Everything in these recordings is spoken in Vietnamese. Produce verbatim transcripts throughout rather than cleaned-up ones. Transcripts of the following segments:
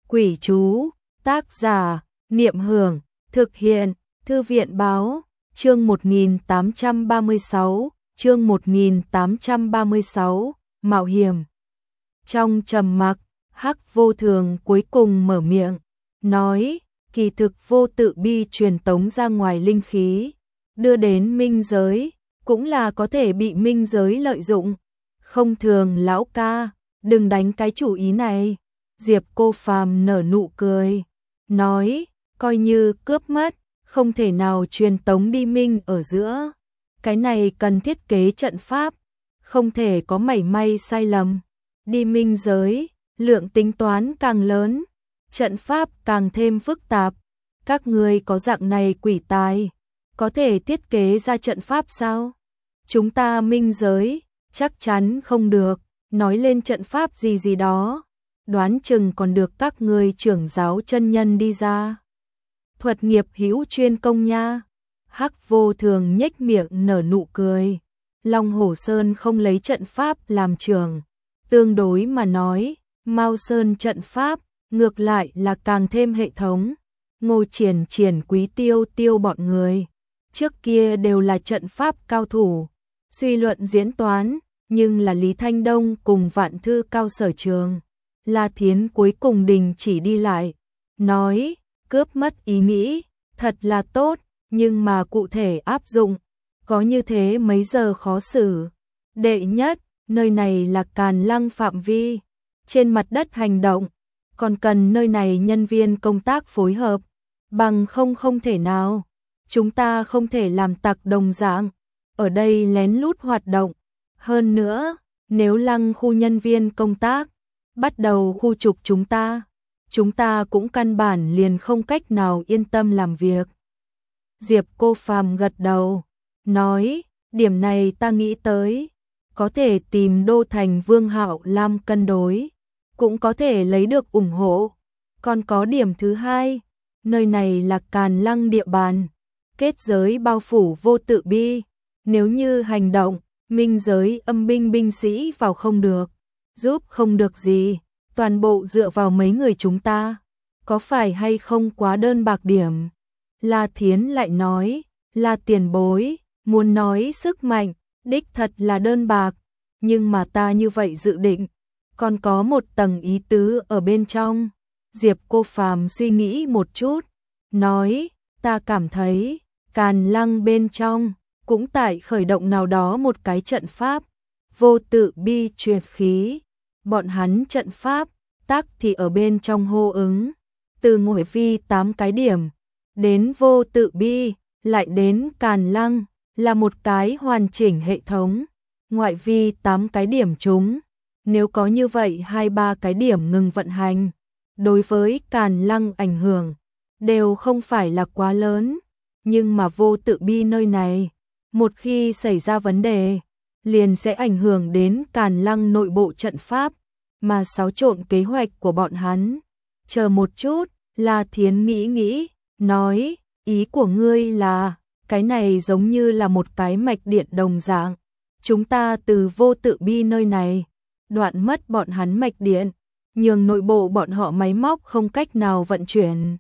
Quỷ chú, tác giả, Niệm Hưởng, thực hiện, Thư viện Báo, chương một nghìn tám trăm ba mươi sáu, chương một nghìn tám trăm ba mươi sáu, Mạo hiểm. Trong trầm mặc, Hắc Vô Thường cuối cùng mở miệng, nói, kỳ thực Vô Tự Bi truyền tống ra ngoài linh khí, đưa đến minh giới, cũng là có thể bị minh giới lợi dụng. Không Thường lão ca, đừng đánh cái chủ ý này. Diệp Cô Phàm nở nụ cười, nói, coi như cướp mất, không thể nào truyền tống đi minh ở giữa. Cái này cần thiết kế trận pháp, không thể có mảy may sai lầm. Đi minh giới, lượng tính toán càng lớn, trận pháp càng thêm phức tạp. Các người có dạng này quỷ tài, có thể thiết kế ra trận pháp sao? Chúng ta minh giới, chắc chắn không được, nói lên trận pháp gì gì đó, đoán chừng còn được các người trưởng giáo chân nhân đi ra. Thuật nghiệp hữu chuyên công nha. Hắc Vô Thường nhếch miệng nở nụ cười. Long Hổ Sơn không lấy trận pháp làm trường, tương đối mà nói, Mao Sơn trận pháp ngược lại là càng thêm hệ thống. Ngô Triển Triển, Quý Tiêu Tiêu bọn người trước kia đều là trận pháp cao thủ, suy luận diễn toán, nhưng là Lý Thanh Đông cùng Vạn Thư Cao sở trường. La Thiến cuối cùng đình chỉ đi lại, nói, cướp mất ý nghĩ, thật là tốt, nhưng mà cụ thể áp dụng, có như thế mấy giờ khó xử. Đệ nhất, nơi này là Càn Lăng phạm vi, trên mặt đất hành động, còn cần nơi này nhân viên công tác phối hợp, bằng không không thể nào. Chúng ta không thể làm tặc đồng dạng, ở đây lén lút hoạt động. Hơn nữa, nếu Lăng khu nhân viên công tác bắt đầu khu trục chúng ta, chúng ta cũng căn bản liền không cách nào yên tâm làm việc. Diệp Cô Phàm gật đầu, nói, điểm này ta nghĩ tới, có thể tìm Đô Thành Vương Hạo Lam cân đối, cũng có thể lấy được ủng hộ. Còn có điểm thứ hai, nơi này là Càn Lăng địa bàn, kết giới bao phủ Vô Tự Bi, nếu như hành động, minh giới âm binh binh sĩ vào không được, giúp không được gì, toàn bộ dựa vào mấy người chúng ta, có phải hay không quá đơn bạc điểm? La Thiến lại nói, là tiền bối, muốn nói sức mạnh, đích thật là đơn bạc, nhưng mà ta như vậy dự định, còn có một tầng ý tứ ở bên trong. Diệp Cô Phàm suy nghĩ một chút, nói, ta cảm thấy, Càn Lăng bên trong, cũng tại khởi động nào đó một cái trận pháp, Vô Tự Bi truyền khí, bọn hắn trận pháp, tác thì ở bên trong hô ứng, từ ngoại vi tám cái điểm, đến Vô Tự Bi, lại đến Càn Lăng, là một cái hoàn chỉnh hệ thống, ngoại vi tám cái điểm chúng, nếu có như vậy hai ba cái điểm ngừng vận hành, đối với Càn Lăng ảnh hưởng, đều không phải là quá lớn, nhưng mà Vô Tự Bi nơi này, một khi xảy ra vấn đề, liền sẽ ảnh hưởng đến Càn Lăng nội bộ trận pháp, mà xáo trộn kế hoạch của bọn hắn. Chờ một chút, La Thiến nghĩ nghĩ, nói, ý của ngươi là, cái này giống như là một cái mạch điện đồng dạng. Chúng ta từ Vô Tự Bi nơi này, đoạn mất bọn hắn mạch điện, nhường nội bộ bọn họ máy móc không cách nào vận chuyển.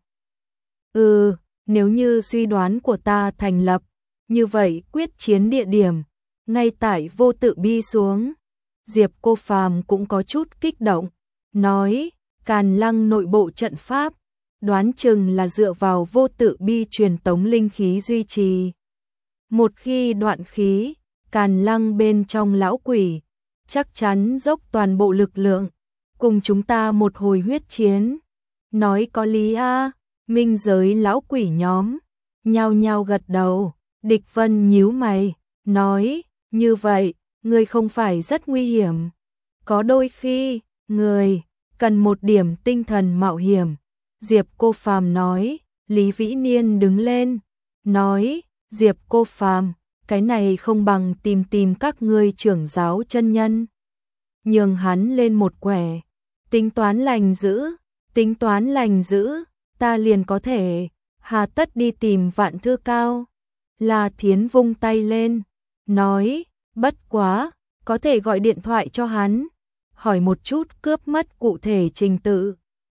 Ừ, nếu như suy đoán của ta thành lập, như vậy quyết chiến địa điểm, ngay tại Vô Tự Bi xuống. Diệp Cô Phàm cũng có chút kích động, nói, Càn Lăng nội bộ trận pháp, đoán chừng là dựa vào Vô Tự Bi truyền tống linh khí duy trì. Một khi đoạn khí, Càn Lăng bên trong lão quỷ, chắc chắn dốc toàn bộ lực lượng, cùng chúng ta một hồi huyết chiến. Nói có lý a. Minh giới lão quỷ nhóm, nhao nhao gật đầu. Địch Vân nhíu mày, nói, như vậy, người không phải rất nguy hiểm. Có đôi khi, người, cần một điểm tinh thần mạo hiểm. Diệp Cô Phàm nói, Lý Vĩ Niên đứng lên, nói, Diệp Cô Phàm, cái này không bằng tìm tìm các ngươi trưởng giáo chân nhân. Nhường hắn lên một quẻ, tính toán lành dữ, tính toán lành dữ, ta liền có thể, hà tất đi tìm Vạn Thư Cao. La Thiến vung tay lên, nói, bất quá, có thể gọi điện thoại cho hắn, hỏi một chút cướp mất cụ thể trình tự.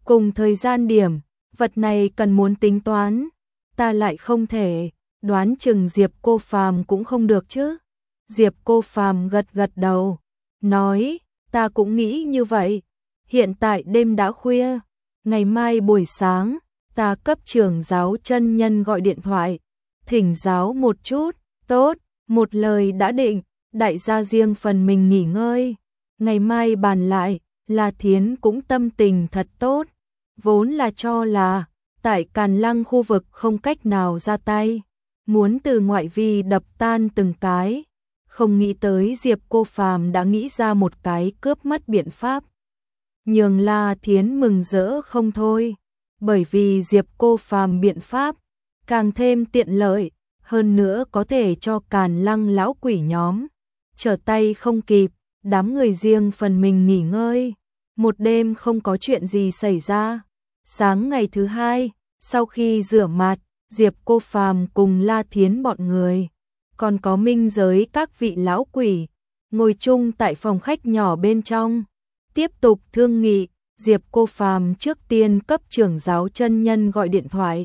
Cùng thời gian điểm, vật này cần muốn tính toán, ta lại không thể, đoán chừng Diệp Cô Phàm cũng không được chứ. Diệp Cô Phàm gật gật đầu, nói, ta cũng nghĩ như vậy. Hiện tại đêm đã khuya, ngày mai buổi sáng, ta cấp trưởng giáo chân nhân gọi điện thoại, thỉnh giáo một chút. Tốt, một lời đã định, đại gia riêng phần mình nghỉ ngơi. Ngày mai bàn lại. La Thiến cũng tâm tình thật tốt, vốn là cho là tại Càn Lăng khu vực không cách nào ra tay, muốn từ ngoại vi đập tan từng cái, không nghĩ tới Diệp Cô Phàm đã nghĩ ra một cái cướp mất biện pháp. Nhường La Thiến mừng rỡ không thôi, bởi vì Diệp Cô Phàm biện pháp càng thêm tiện lợi, hơn nữa có thể cho Càn Lăng lão quỷ nhóm trở tay không kịp, đám người riêng phần mình nghỉ ngơi. Một đêm không có chuyện gì xảy ra. Sáng ngày thứ hai, sau khi rửa mặt, Diệp Cô Phàm cùng La Thiến bọn người, còn có minh giới các vị lão quỷ, ngồi chung tại phòng khách nhỏ bên trong, tiếp tục thương nghị. Diệp Cô Phàm trước tiên cấp trưởng giáo chân nhân gọi điện thoại.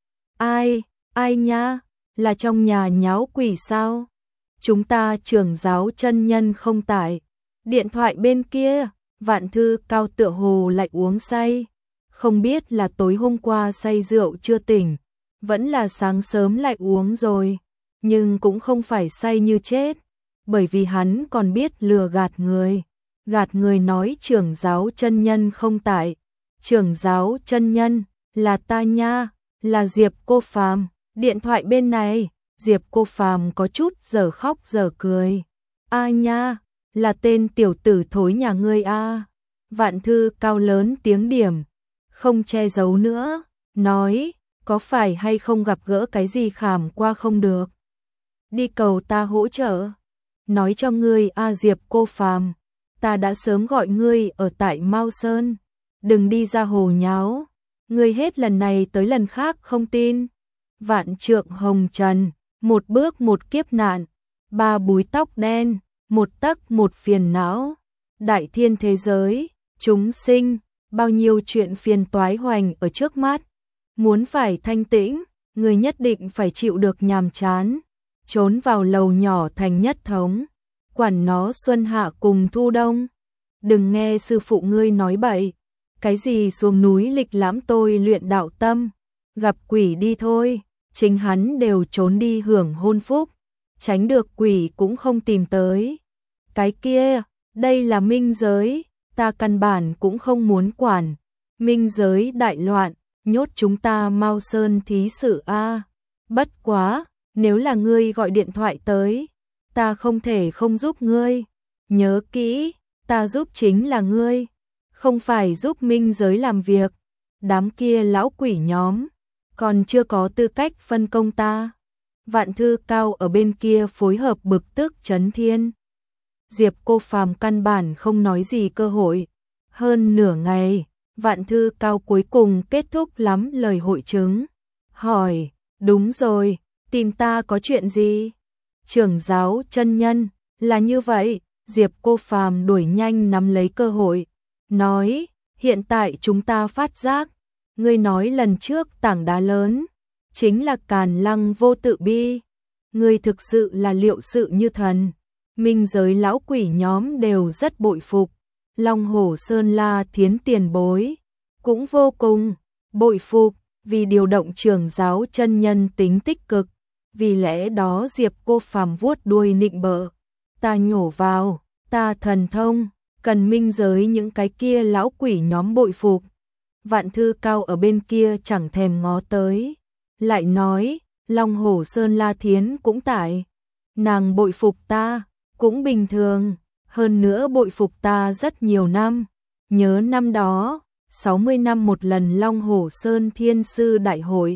Ai, ai nha, là trong nhà nháo quỷ sao? Chúng ta trưởng giáo chân nhân không tại. Điện thoại bên kia, Vạn Thư Cao tựa hồ lại uống say, không biết là tối hôm qua say rượu chưa tỉnh, vẫn là sáng sớm lại uống rồi, nhưng cũng không phải say như chết, bởi vì hắn còn biết lừa gạt người, gạt người nói trưởng giáo chân nhân không tại. Trưởng giáo chân nhân, là ta nha, là Diệp Cô Phàm. Điện thoại bên này, Diệp Cô Phàm có chút giờ khóc giờ cười. A nha, là tên tiểu tử thối nhà ngươi a. Vạn Thư Cao lớn tiếng điểm, không che giấu nữa, nói, có phải hay không gặp gỡ cái gì khảm qua không được, đi cầu ta hỗ trợ. Nói cho ngươi a Diệp Cô Phàm, ta đã sớm gọi ngươi ở tại Mao Sơn, đừng đi ra hồ nháo, ngươi hết lần này tới lần khác không tin. Vạn Trượng Hồng Trần, một bước một kiếp nạn, ba búi tóc đen, một tấc một phiền não. Đại thiên thế giới, chúng sinh, bao nhiêu chuyện phiền toái hoành ở trước mắt. Muốn phải thanh tĩnh, người nhất định phải chịu được nhàm chán, trốn vào lầu nhỏ thành nhất thống, quản nó xuân hạ cùng thu đông. Đừng nghe sư phụ ngươi nói bậy, cái gì xuống núi lịch lãm tôi luyện đạo tâm, gặp quỷ đi thôi, chính hắn đều trốn đi hưởng hôn phúc, tránh được quỷ cũng không tìm tới. Cái kia, đây là minh giới, ta căn bản cũng không muốn quản. Minh giới đại loạn, nhốt chúng ta Mao Sơn thí sự a. Bất quá, nếu là ngươi gọi điện thoại tới, ta không thể không giúp ngươi. Nhớ kỹ, ta giúp chính là ngươi, không phải giúp minh giới làm việc. Đám kia lão quỷ nhóm, còn chưa có tư cách phân công ta. Vạn Thư Cao ở bên kia phối hợp bực tức chấn thiên. Diệp Cô Phàm căn bản không nói gì cơ hội. Hơn nửa ngày, Vạn Thư Cao cuối cùng kết thúc lắm lời hội chứng. Hỏi, đúng rồi, tìm ta có chuyện gì? Trưởng giáo chân nhân, là như vậy. Diệp Cô Phàm đuổi nhanh nắm lấy cơ hội, nói, hiện tại chúng ta phát giác, ngươi nói lần trước tảng đá lớn, chính là Càn Lăng vô tự bi. Ngươi thực sự là liệu sự như thần. Minh giới lão quỷ nhóm đều rất bội phục. Long Hổ Sơn La Thiến tiền bối cũng vô cùng bội phục, vì điều động trưởng giáo chân nhân tính tích cực. Vì lẽ đó Diệp Cô Phàm vuốt đuôi nịnh bợ, ta nhổ vào, ta thần thông, cần minh giới những cái kia lão quỷ nhóm bội phục. Vạn Thư Cao ở bên kia chẳng thèm ngó tới, lại nói, Long Hổ Sơn La Thiến cũng tại, nàng bội phục ta, cũng bình thường, hơn nữa bội phục ta rất nhiều năm. Nhớ năm đó, sáu mươi năm một lần Long Hổ Sơn Thiên Sư Đại hội,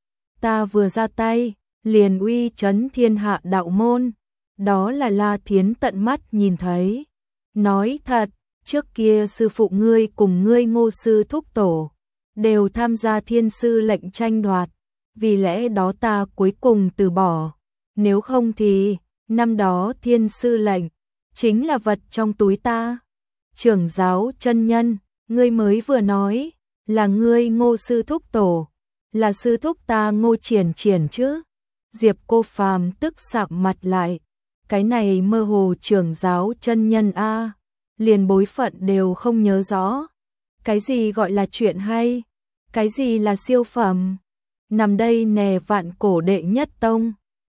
ta vừa ra tay, liền uy chấn thiên hạ đạo môn, đó là La Thiến tận mắt nhìn thấy. Nói thật, trước kia sư phụ ngươi cùng ngươi Ngô sư thúc tổ đều tham gia thiên sư lệnh tranh đoạt, vì lẽ đó ta cuối cùng từ bỏ, nếu không thì năm đó thiên sư lệnh chính là vật trong túi ta. Trưởng giáo chân nhân, ngươi mới vừa nói là ngươi Ngô sư thúc tổ, là sư thúc ta Ngô Triển Triển chứ? Diệp Cô Phàm tức sạm mặt lại, cái này mơ hồ trưởng giáo chân nhân a, liền bối phận đều không nhớ rõ. Cái gì gọi là chuyện hay? Cái gì là siêu phẩm? Nằm đây nè vạn cổ đệ nhất tông.